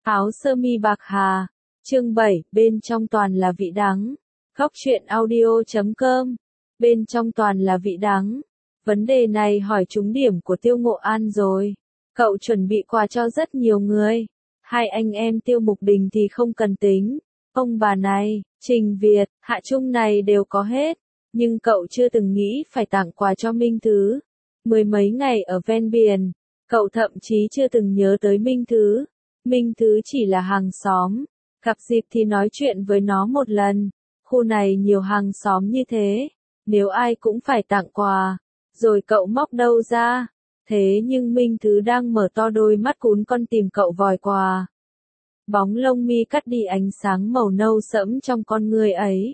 Áo sơ mi bạc hà. Chương 7, bên trong toàn là vị đắng. Góc truyện audio.com. Bên trong toàn là vị đắng. Vấn đề này hỏi trúng điểm của Tiêu Ngộ An rồi. Cậu chuẩn bị quà cho rất nhiều người. Hai anh em Tiêu Mục Đình thì không cần tính. Ông bà này, Trình Việt, Hạ Trung này đều có hết. Nhưng cậu chưa từng nghĩ phải tặng quà cho Minh Thứ. Mười mấy ngày ở ven biển, cậu thậm chí chưa từng nhớ tới Minh Thứ. Minh Thứ chỉ là hàng xóm. Gặp dịp thì nói chuyện với nó một lần. Khu này nhiều hàng xóm như thế. Nếu ai cũng phải tặng quà. Rồi cậu móc đâu ra. Thế nhưng Minh Thứ đang mở to đôi mắt cún con tìm cậu vòi quà. Bóng lông mi cắt đi ánh sáng màu nâu sẫm trong con người ấy.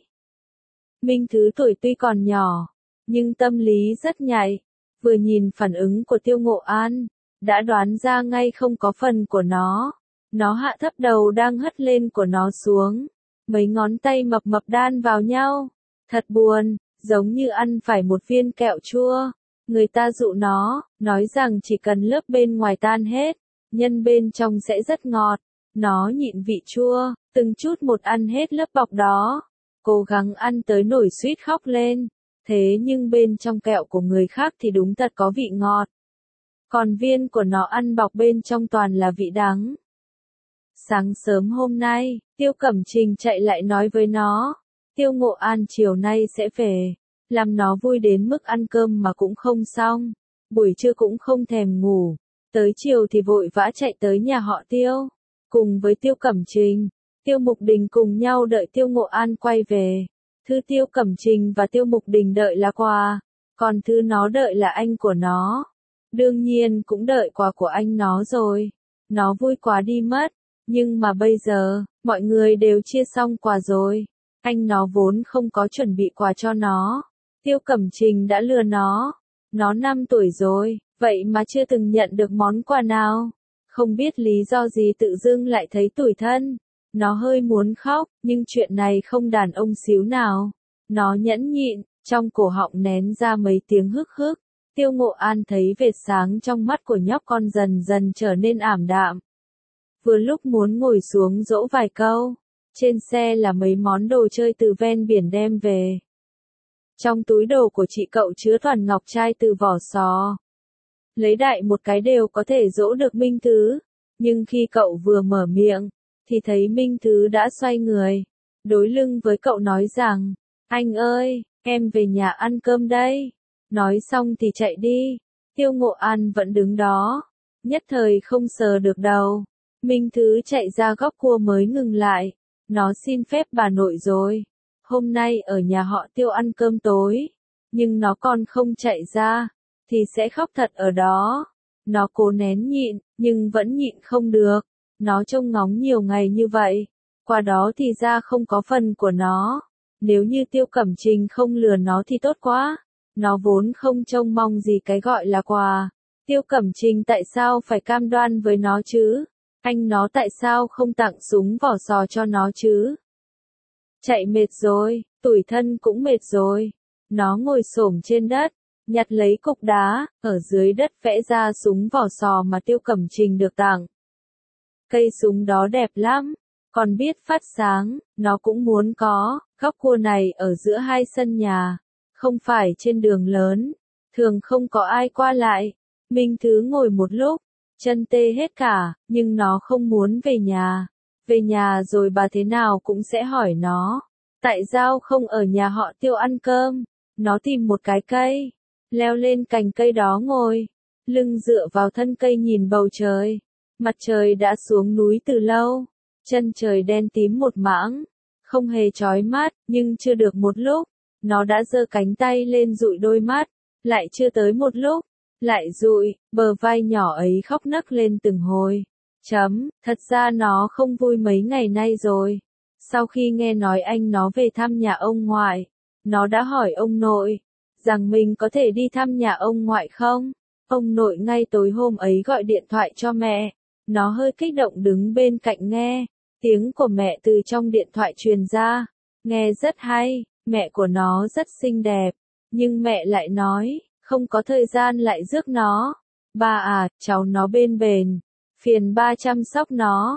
Minh Thứ tuổi tuy còn nhỏ, nhưng tâm lý rất nhạy. Vừa nhìn phản ứng của Tiêu Ngộ An, đã đoán ra ngay không có phần của nó. Nó hạ thấp đầu đang hất lên của nó xuống. Mấy ngón tay mập mập đan vào nhau. Thật buồn, giống như ăn phải một viên kẹo chua. Người ta dụ nó, nói rằng chỉ cần lớp bên ngoài tan hết, nhân bên trong sẽ rất ngọt. Nó nhịn vị chua, từng chút một ăn hết lớp bọc đó. Cố gắng ăn tới nổi suýt khóc lên. Thế nhưng bên trong kẹo của người khác thì đúng thật có vị ngọt. Còn viên của nó ăn bọc bên trong toàn là vị đắng. Sáng sớm hôm nay, Tiêu Cẩm Trình chạy lại nói với nó. Tiêu Ngộ An chiều nay sẽ về. Làm nó vui đến mức ăn cơm mà cũng không xong. Buổi trưa cũng không thèm ngủ. Tới chiều thì vội vã chạy tới nhà họ Tiêu. Cùng với Tiêu Cẩm Trình, Tiêu Mục Đình cùng nhau đợi Tiêu Ngộ An quay về. Thư Tiêu Cẩm Trình và Tiêu Mục Đình đợi là quà. Còn thư nó đợi là anh của nó. Đương nhiên cũng đợi quà của anh nó rồi. Nó vui quá đi mất. Nhưng mà bây giờ, mọi người đều chia xong quà rồi. Anh nó vốn không có chuẩn bị quà cho nó. Tiêu Cẩm Trình đã lừa nó. Nó 5 tuổi rồi, vậy mà chưa từng nhận được món quà nào. Không biết lý do gì tự dưng lại thấy tủi thân. Nó hơi muốn khóc, nhưng chuyện này không đàn ông xíu nào. Nó nhẫn nhịn, trong cổ họng nén ra mấy tiếng hức hức. Tiêu Ngộ An thấy vệt sáng trong mắt của nhóc con dần dần trở nên ảm đạm. Vừa lúc muốn ngồi xuống dỗ vài câu. Trên xe là mấy món đồ chơi từ ven biển đem về. Trong túi đồ của chị cậu chứa toàn ngọc trai từ vỏ sò. Lấy đại một cái đều có thể dỗ được Minh Thứ. Nhưng khi cậu vừa mở miệng, thì thấy Minh Thứ đã xoay người. Đối lưng với cậu nói rằng, anh ơi, em về nhà ăn cơm đây. Nói xong thì chạy đi. Tiêu Ngộ An vẫn đứng đó. Nhất thời không sờ được đầu. Minh Thứ chạy ra góc cua mới ngừng lại. Nó xin phép bà nội rồi. Hôm nay ở nhà họ Tiêu ăn cơm tối. Nhưng nó còn không chạy ra. Thì sẽ khóc thật ở đó. Nó cố nén nhịn, nhưng vẫn nhịn không được. Nó trông ngóng nhiều ngày như vậy. Qua đó thì ra không có phần của nó. Nếu như Tiêu Cẩm Trình không lừa nó thì tốt quá. Nó vốn không trông mong gì cái gọi là quà. Tiêu Cẩm Trình tại sao phải cam đoan với nó chứ? Anh nó tại sao không tặng súng vỏ sò cho nó chứ? Chạy mệt rồi, tủi thân cũng mệt rồi. Nó ngồi xổm trên đất, nhặt lấy cục đá, ở dưới đất vẽ ra súng vỏ sò mà Tiêu Cẩm Trình được tặng. Cây súng đó đẹp lắm, còn biết phát sáng, nó cũng muốn có. Góc cua này ở giữa hai sân nhà, không phải trên đường lớn, thường không có ai qua lại. Minh Thứ ngồi một lúc, chân tê hết cả, nhưng nó không muốn về nhà. Về nhà rồi bà thế nào cũng sẽ hỏi nó, tại sao không ở nhà họ Tiêu ăn cơm? Nó tìm một cái cây, leo lên cành cây đó ngồi, lưng dựa vào thân cây nhìn bầu trời. Mặt trời đã xuống núi từ lâu, chân trời đen tím một mảng, không hề chói mắt, nhưng chưa được một lúc, nó đã giơ cánh tay lên dụi đôi mắt, lại chưa tới một lúc, lại dụi, bờ vai nhỏ ấy khóc nấc lên từng hồi. Thật ra nó không vui mấy ngày nay rồi. Sau khi nghe nói anh nó về thăm nhà ông ngoại, nó đã hỏi ông nội, rằng mình có thể đi thăm nhà ông ngoại không? Ông nội ngay tối hôm ấy gọi điện thoại cho mẹ. Nó hơi kích động đứng bên cạnh nghe. Tiếng của mẹ từ trong điện thoại truyền ra. Nghe rất hay, mẹ của nó rất xinh đẹp. Nhưng mẹ lại nói, không có thời gian lại rước nó. Ba à, cháu nó bên bền. Phiền ba chăm sóc nó.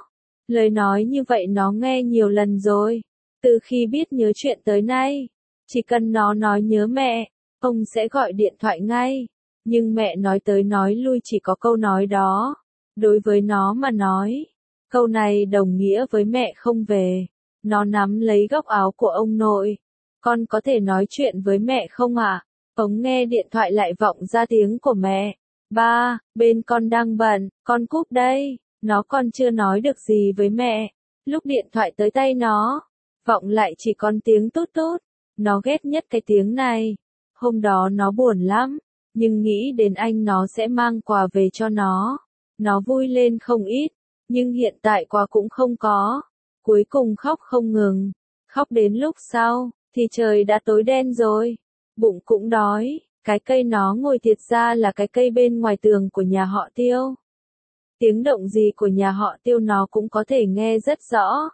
Lời nói như vậy nó nghe nhiều lần rồi. Từ khi biết nhớ chuyện tới nay, chỉ cần nó nói nhớ mẹ, ông sẽ gọi điện thoại ngay. Nhưng mẹ nói tới nói lui chỉ có câu nói đó. Đối với nó mà nói, câu này đồng nghĩa với mẹ không về. Nó nắm lấy góc áo của ông nội. Con có thể nói chuyện với mẹ không ạ? Ống nghe điện thoại lại vọng ra tiếng của mẹ. Ba, bên con đang bận, con cúp đây. Nó còn chưa nói được gì với mẹ. Lúc điện thoại tới tay nó, vọng lại chỉ còn tiếng tút tút. Nó ghét nhất cái tiếng này. Hôm đó nó buồn lắm, nhưng nghĩ đến anh nó sẽ mang quà về cho nó. Nó vui lên không ít, nhưng hiện tại quà cũng không có. Cuối cùng khóc không ngừng. Khóc đến lúc sau, thì trời đã tối đen rồi. Bụng cũng đói, cái cây nó ngồi thiệt ra là cái cây bên ngoài tường của nhà họ Tiêu. Tiếng động gì của nhà họ Tiêu nó cũng có thể nghe rất rõ.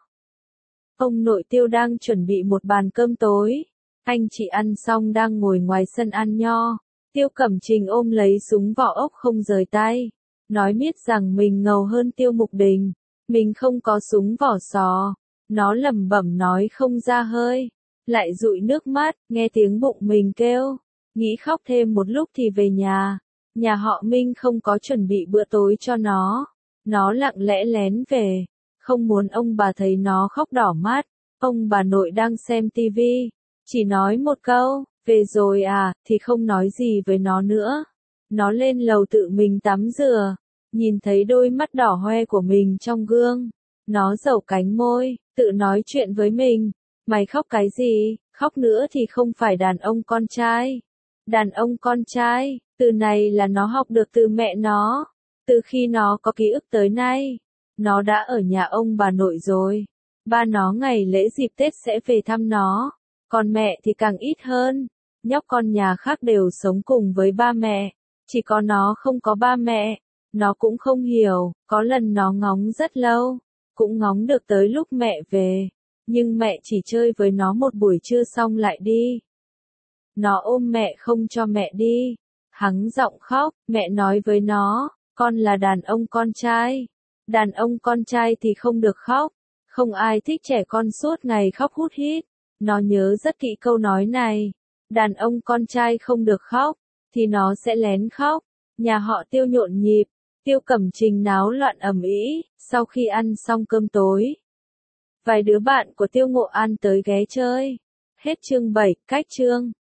Ông nội Tiêu đang chuẩn bị một bàn cơm tối. Anh chị ăn xong đang ngồi ngoài sân ăn nho. Tiêu Cẩm Trình ôm lấy súng vỏ ốc không rời tay. Nói miết rằng mình ngầu hơn Tiêu Mục Đình. Mình không có súng vỏ sò. Nó lẩm bẩm nói không ra hơi. Lại dụi nước mắt, nghe tiếng bụng mình kêu. Nghĩ khóc thêm một lúc thì về nhà. Nhà họ Minh không có chuẩn bị bữa tối cho nó. Nó lặng lẽ lén về. Không muốn ông bà thấy nó khóc đỏ mắt. Ông bà nội đang xem tivi. Chỉ nói một câu, về rồi à, thì không nói gì với nó nữa. Nó lên lầu tự mình tắm rửa. Nhìn thấy đôi mắt đỏ hoe của mình trong gương. Nó giở cánh môi, tự nói chuyện với mình. Mày khóc cái gì, khóc nữa thì không phải đàn ông con trai. Đàn ông con trai, từ này là nó học được từ mẹ nó. Từ khi nó có ký ức tới nay, nó đã ở nhà ông bà nội rồi. Ba nó ngày lễ dịp Tết sẽ về thăm nó. Còn mẹ thì càng ít hơn. Nhóc con nhà khác đều sống cùng với ba mẹ. Chỉ có nó không có ba mẹ. Nó cũng không hiểu, có lần nó ngóng rất lâu. Cũng ngóng được tới lúc mẹ về. Nhưng mẹ chỉ chơi với nó một buổi trưa xong lại đi. Nó ôm mẹ không cho mẹ đi. Hắng giọng khóc, mẹ nói với nó, con là đàn ông con trai. Đàn ông con trai thì không được khóc. Không ai thích trẻ con suốt ngày khóc hút hít. Nó nhớ rất kỹ câu nói này. Đàn ông con trai không được khóc, thì nó sẽ lén khóc. Nhà họ Tiêu nhộn nhịp. Tiêu Cẩm Trình náo loạn ầm ĩ. Sau khi ăn xong cơm tối, vài đứa bạn của Tiêu Ngộ An tới ghé chơi. Hết chương 7, cách chương